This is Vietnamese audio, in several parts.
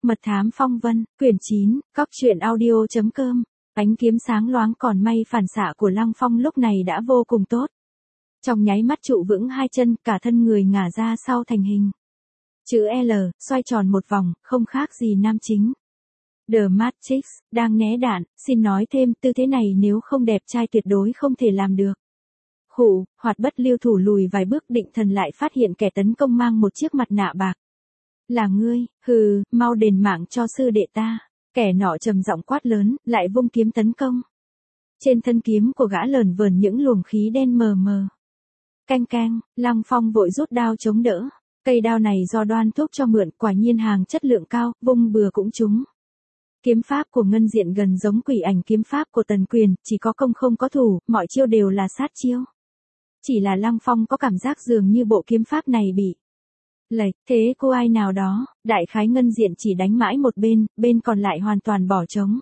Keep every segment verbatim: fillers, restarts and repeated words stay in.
Mật thám phong vân, quyển chín, cóc truyện audio chấm com. Ánh kiếm sáng loáng còn may phản xạ của Lăng Phong lúc này đã vô cùng tốt. Trong nháy mắt trụ vững hai chân, cả thân người ngả ra sau thành hình. Chữ L, xoay tròn một vòng, không khác gì nam chính. The Matrix, đang né đạn, xin nói thêm, tư thế này nếu không đẹp trai tuyệt đối không thể làm được. Khủ, Hoạt bất lưu thủ lùi vài bước định thần lại phát hiện kẻ tấn công mang một chiếc mặt nạ bạc. Là ngươi, hừ, mau đền mạng cho sư đệ ta. Kẻ nọ trầm giọng quát lớn, lại vung kiếm tấn công. Trên thân kiếm của gã lởn vởn những luồng khí đen mờ mờ. Canh canh, Lăng Phong vội rút đao chống đỡ. Cây đao này do Đoan Thúc cho mượn, quả nhiên hàng chất lượng cao, vung bừa cũng trúng. Kiếm pháp của Ngân Diện gần giống quỷ ảnh kiếm pháp của Tần Quyền, chỉ có công không có thủ, mọi chiêu đều là sát chiêu. Chỉ là Lăng Phong có cảm giác dường như bộ kiếm pháp này bị lệch, thế cô ai nào đó, đại khái Ngân Diện chỉ đánh mãi một bên, bên còn lại hoàn toàn bỏ trống.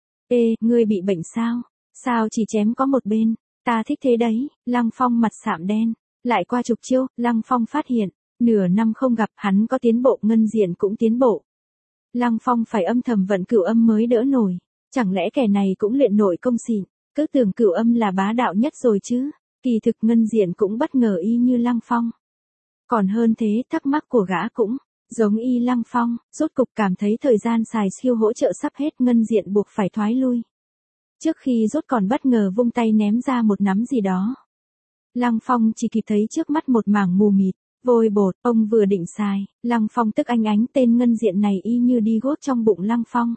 Ê, ngươi bị bệnh sao? Sao chỉ chém có một bên? Ta thích thế đấy, Lăng Phong mặt sạm đen. Lại qua chục chiêu, Lăng Phong phát hiện, nửa năm không gặp hắn có tiến bộ, Ngân Diện cũng tiến bộ. Lăng Phong phải âm thầm vận cửu âm mới đỡ nổi. Chẳng lẽ kẻ này cũng luyện nội công xịn, cứ tưởng cửu âm là bá đạo nhất rồi chứ? Kỳ thực Ngân Diện cũng bất ngờ y như Lăng Phong. Còn hơn thế, thắc mắc của gã cũng giống y Lăng Phong, rốt cục cảm thấy thời gian xài siêu hỗ trợ sắp hết, Ngân Diện buộc phải thoái lui. Trước khi rốt còn bất ngờ vung tay ném ra một nắm gì đó. Lăng Phong chỉ kịp thấy trước mắt một mảng mù mịt, vôi bột, ông vừa định xài, Lăng Phong tức anh ánh tên Ngân Diện này y như đi gót trong bụng Lăng Phong.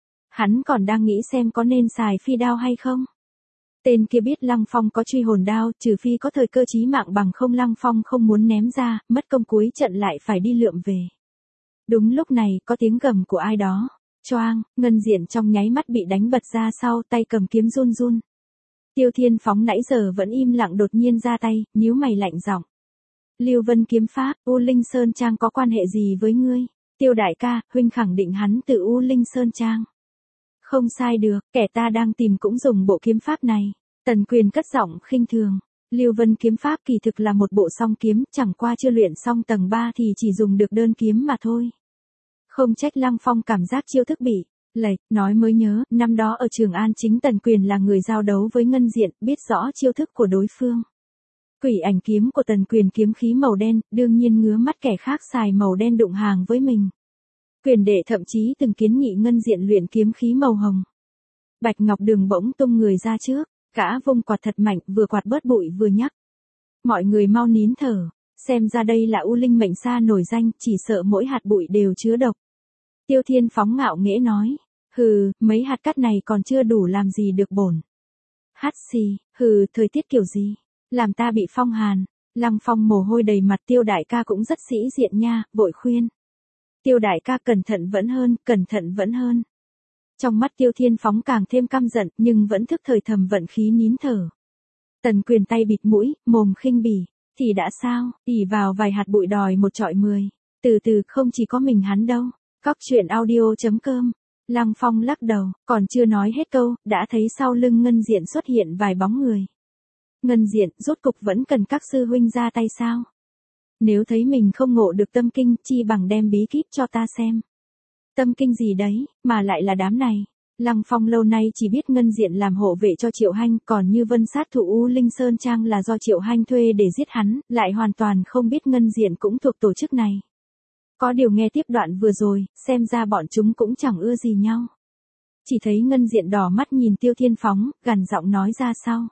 Hắn còn đang nghĩ xem có nên xài phi đao hay không. Tên kia biết Lăng Phong có truy hồn đao, trừ phi có thời cơ chí mạng, bằng không Lăng Phong không muốn ném ra, mất công cuối trận lại phải đi lượm về. Đúng lúc này, có tiếng gầm của ai đó. Choang, Ngân Diện trong nháy mắt bị đánh bật ra sau, tay cầm kiếm run run. Tiêu Thiên Phóng nãy giờ vẫn im lặng đột nhiên ra tay, nhíu mày lạnh giọng. Lưu Vân kiếm pháp, U Linh Sơn Trang có quan hệ gì với ngươi? Tiêu đại ca, huynh khẳng định hắn từ U Linh Sơn Trang. Không sai được, kẻ ta đang tìm cũng dùng bộ kiếm pháp này. Tần Quyền cất giọng khinh thường. Lưu Vân kiếm pháp kỳ thực là một bộ song kiếm, chẳng qua chưa luyện xong tầng ba thì chỉ dùng được đơn kiếm mà thôi. Không trách Lăng Phong cảm giác chiêu thức bị lệch, nói mới nhớ, năm đó ở Trường An chính Tần Quyền là người giao đấu với Ngân Diện, biết rõ chiêu thức của đối phương. Quỷ ảnh kiếm của Tần Quyền kiếm khí màu đen, đương nhiên ngứa mắt kẻ khác xài màu đen đụng hàng với mình. Quyền đệ thậm chí từng kiến nghị Ngân Diện luyện kiếm khí màu hồng. Bạch Ngọc Đường bỗng tung người ra trước, gã vung quạt thật mạnh, vừa quạt bớt bụi vừa nhắc. Mọi người mau nín thở, xem ra đây là U Linh mệnh sa nổi danh, chỉ sợ mỗi hạt bụi đều chứa độc. Tiêu Thiên Phóng ngạo nghễ nói, hừ, mấy hạt cát này còn chưa đủ làm gì được bổn. Hát xì, hừ, thời tiết kiểu gì, làm ta bị phong hàn. Lăng Phong mồ hôi đầy mặt, Tiêu đại ca cũng rất sĩ diện nha, vội khuyên. Tiêu đại ca cẩn thận vẫn hơn, cẩn thận vẫn hơn. Trong mắt Tiêu Thiên Phóng càng thêm căm giận, nhưng vẫn thức thời thầm vận khí nín thở. Tần Quyền tay bịt mũi, mồm khinh bỉ, thì đã sao, ỉ vào vài hạt bụi đòi một trọi mười. Từ từ, không chỉ có mình hắn đâu. Cóc truyện audio chấm com. Lăng Phong lắc đầu, còn chưa nói hết câu, đã thấy sau lưng Ngân Diện xuất hiện vài bóng người. Ngân Diện, rốt cục vẫn cần các sư huynh ra tay sao? Nếu thấy mình không ngộ được tâm kinh, chi bằng đem bí kíp cho ta xem. Tâm kinh gì đấy, mà lại là đám này. Lăng Phong lâu nay chỉ biết Ngân Diện làm hộ vệ cho Triệu Hanh, còn như Vân sát thủ U Linh Sơn Trang là do Triệu Hanh thuê để giết hắn, lại hoàn toàn không biết Ngân Diện cũng thuộc tổ chức này. Có điều nghe tiếp đoạn vừa rồi, xem ra bọn chúng cũng chẳng ưa gì nhau. Chỉ thấy Ngân Diện đỏ mắt nhìn Tiêu Thiên Phóng, gằn giọng nói ra sau.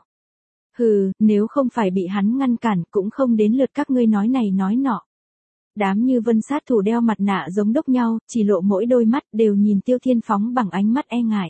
Hừ, nếu không phải bị hắn ngăn cản cũng không đến lượt các ngươi nói này nói nọ. Đám như Vân sát thủ đeo mặt nạ giống đúc nhau, chỉ lộ mỗi đôi mắt đều nhìn Tiêu Thiên Phóng bằng ánh mắt e ngại.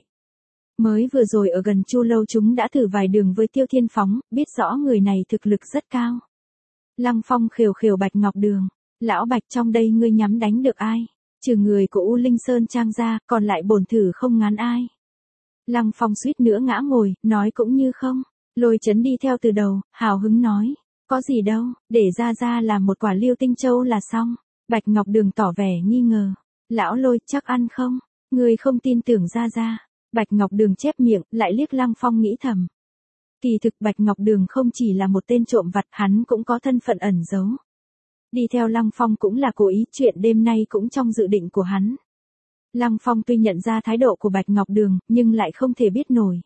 Mới vừa rồi ở gần Chu Lâu chúng đã thử vài đường với Tiêu Thiên Phóng, biết rõ người này thực lực rất cao. Lăng Phong khều khều Bạch Ngọc Đường. Lão Bạch, trong đây ngươi nhắm đánh được ai? Trừ người của U Linh Sơn Trang ra, còn lại bổn thử không ngán ai. Lăng Phong suýt nữa ngã ngồi, nói cũng như không. Lôi Chấn đi theo từ đầu, hào hứng nói. Có gì đâu, để ra ra làm một quả Liêu Tinh Châu là xong. Bạch Ngọc Đường tỏ vẻ nghi ngờ. Lão Lôi, chắc ăn không? Ngươi không tin tưởng ra ra. Bạch Ngọc Đường chép miệng, lại liếc Lăng Phong nghĩ thầm. Kỳ thực Bạch Ngọc Đường không chỉ là một tên trộm vặt, hắn cũng có thân phận ẩn giấu. Đi theo Lăng Phong cũng là cố ý, chuyện đêm nay cũng trong dự định của hắn. Lăng Phong tuy nhận ra thái độ của Bạch Ngọc Đường, nhưng lại không thể biết nổi.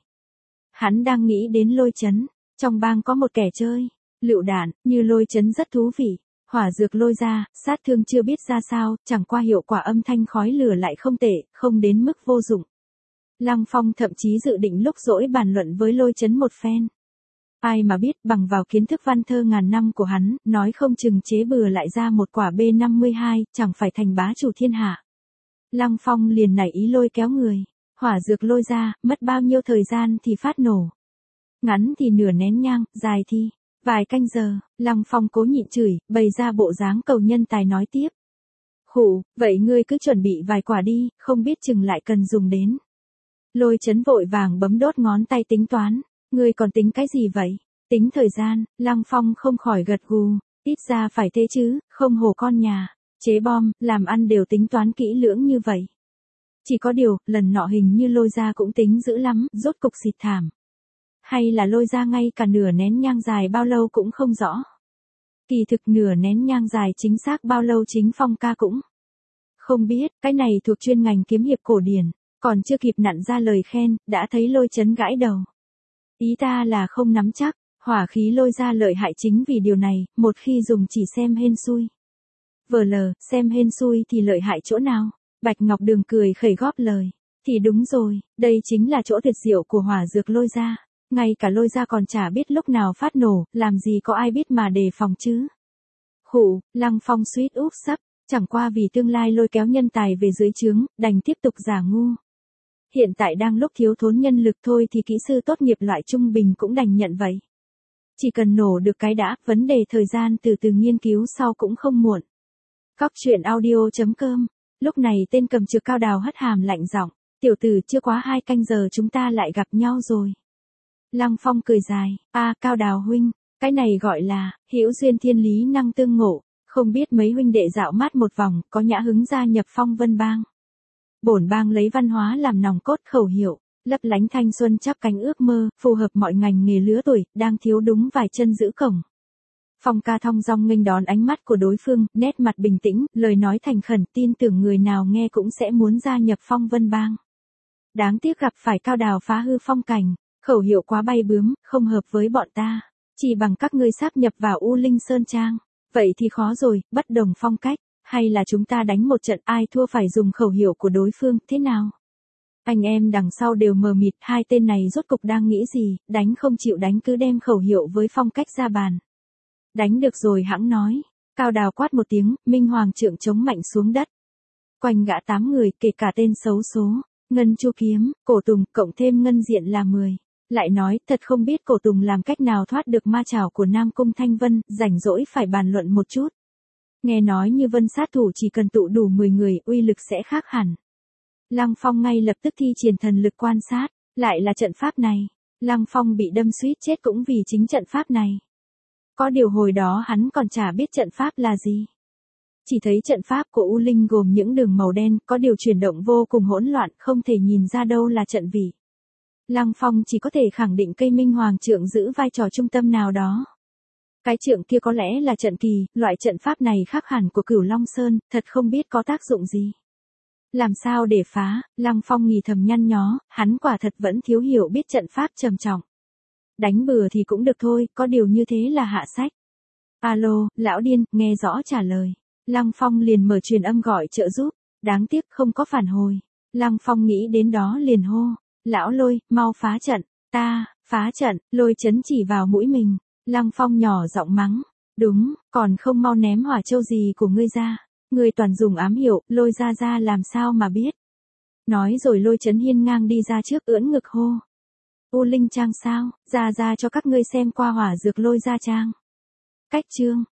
Hắn đang nghĩ đến Lôi Chấn, trong bang có một kẻ chơi lựu đạn, như Lôi Chấn rất thú vị. Hỏa dược lôi ra, sát thương chưa biết ra sao, chẳng qua hiệu quả âm thanh khói lửa lại không tệ, không đến mức vô dụng. Lăng Phong thậm chí dự định lúc rỗi bàn luận với Lôi Chấn một phen. Ai mà biết bằng vào kiến thức văn thơ ngàn năm của hắn, nói không chừng chế bừa lại ra một quả B năm mươi hai, chẳng phải thành bá chủ thiên hạ. Lăng Phong liền nảy ý lôi kéo người. Hỏa dược lôi ra, mất bao nhiêu thời gian thì phát nổ. Ngắn thì nửa nén nhang, dài thì vài canh giờ. Lăng Phong cố nhịn chửi, bày ra bộ dáng cầu nhân tài nói tiếp. Khụ, vậy ngươi cứ chuẩn bị vài quả đi, không biết chừng lại cần dùng đến. Lôi Chấn vội vàng bấm đốt ngón tay tính toán. Ngươi còn tính cái gì vậy? Tính thời gian. Lăng Phong không khỏi gật gù. Ít ra phải thế chứ, không hổ con nhà. Chế bom, làm ăn đều tính toán kỹ lưỡng như vậy. Chỉ có điều, lần nọ hình như lôi ra cũng tính dữ lắm, rốt cục xịt thảm. Hay là lôi ra ngay cả nửa nén nhang dài bao lâu cũng không rõ. Kỳ thực nửa nén nhang dài chính xác bao lâu chính Phong ca cũng không biết, cái này thuộc chuyên ngành kiếm hiệp cổ điển, còn chưa kịp nặn ra lời khen, đã thấy Lôi Chấn gãi đầu. Ý ta là không nắm chắc, hỏa khí lôi ra lợi hại chính vì điều này, một khi dùng chỉ xem hên xui. Vờ lờ, xem hên xui thì lợi hại chỗ nào? Bạch Ngọc Đường cười khẩy góp lời. Thì đúng rồi, đây chính là chỗ tuyệt diệu của hỏa dược lôi ra. Ngay cả lôi ra còn chả biết lúc nào phát nổ, làm gì có ai biết mà đề phòng chứ. Khụ, Lăng Phong suýt úp sắp, chẳng qua vì tương lai lôi kéo nhân tài về dưới trướng, đành tiếp tục giả ngu. Hiện tại đang lúc thiếu thốn nhân lực thôi thì kỹ sư tốt nghiệp loại trung bình cũng đành nhận vậy. Chỉ cần nổ được cái đã, vấn đề thời gian từ từ nghiên cứu sau cũng không muộn. Cóc truyện audio chấm com. Lúc này tên cầm trược Cao Đào hất hàm lạnh giọng, tiểu tử chưa quá hai canh giờ chúng ta lại gặp nhau rồi. Lăng Phong cười dài, a Cao Đào huynh, cái này gọi là hữu duyên thiên lý năng tương ngộ, không biết mấy huynh đệ dạo mát một vòng, có nhã hứng gia nhập Phong Vân Bang. Bổn bang lấy văn hóa làm nòng cốt khẩu hiệu, lấp lánh thanh xuân chắp cánh ước mơ, phù hợp mọi ngành nghề lứa tuổi, đang thiếu đúng vài chân giữ cổng. Phong ca thong dong nghênh đón ánh mắt của đối phương, nét mặt bình tĩnh, lời nói thành khẩn, tin tưởng người nào nghe cũng sẽ muốn gia nhập Phong Vân Bang. Đáng tiếc gặp phải Cao Đào phá hư phong cảnh, khẩu hiệu quá bay bướm, không hợp với bọn ta. Chỉ bằng các ngươi sáp nhập vào U Linh Sơn Trang, vậy thì khó rồi, bất đồng phong cách, hay là chúng ta đánh một trận ai thua phải dùng khẩu hiệu của đối phương, thế nào? Anh em đằng sau đều mờ mịt, hai tên này rốt cục đang nghĩ gì, đánh không chịu đánh cứ đem khẩu hiệu với phong cách ra bàn. Đánh được rồi hãng nói. Cao Đào quát một tiếng, Minh Hoàng trượng chống mạnh xuống đất. Quanh gã tám người, kể cả tên xấu số, Ngân Chu Kiếm, Cổ Tùng, cộng thêm Ngân Diện là mười. Lại nói, thật không biết Cổ Tùng làm cách nào thoát được ma chảo của Nam Cung Thanh Vân, rảnh rỗi phải bàn luận một chút. Nghe nói như Vân sát thủ chỉ cần tụ đủ mười người, uy lực sẽ khác hẳn. Lăng Phong ngay lập tức thi triển thần lực quan sát, lại là trận pháp này. Lăng Phong bị đâm suýt chết cũng vì chính trận pháp này. Có điều hồi đó hắn còn chả biết trận pháp là gì. Chỉ thấy trận pháp của U Linh gồm những đường màu đen, có điều chuyển động vô cùng hỗn loạn, không thể nhìn ra đâu là trận vị. Lăng Phong chỉ có thể khẳng định cây Minh Hoàng trượng giữ vai trò trung tâm nào đó. Cái trượng kia có lẽ là trận kỳ, loại trận pháp này khác hẳn của Cửu Long Sơn, thật không biết có tác dụng gì. Làm sao để phá, Lăng Phong nghỉ thầm nhăn nhó, hắn quả thật vẫn thiếu hiểu biết trận pháp trầm trọng. Đánh bừa thì cũng được thôi, có điều như thế là hạ sách. Alo, lão điên, nghe rõ trả lời. Lăng Phong liền mở truyền âm gọi trợ giúp, đáng tiếc không có phản hồi. Lăng Phong nghĩ đến đó liền hô, lão Lôi, mau phá trận, ta, phá trận, Lôi Chấn chỉ vào mũi mình. Lăng Phong nhỏ giọng mắng, đúng, còn không mau ném hỏa châu gì của ngươi ra, ngươi toàn dùng ám hiệu, Lôi ra ra làm sao mà biết. Nói rồi Lôi Chấn hiên ngang đi ra trước ưỡn ngực hô. U Linh Trang sao, ra ra cho các ngươi xem qua hỏa dược Lôi ra trang. Cách chương.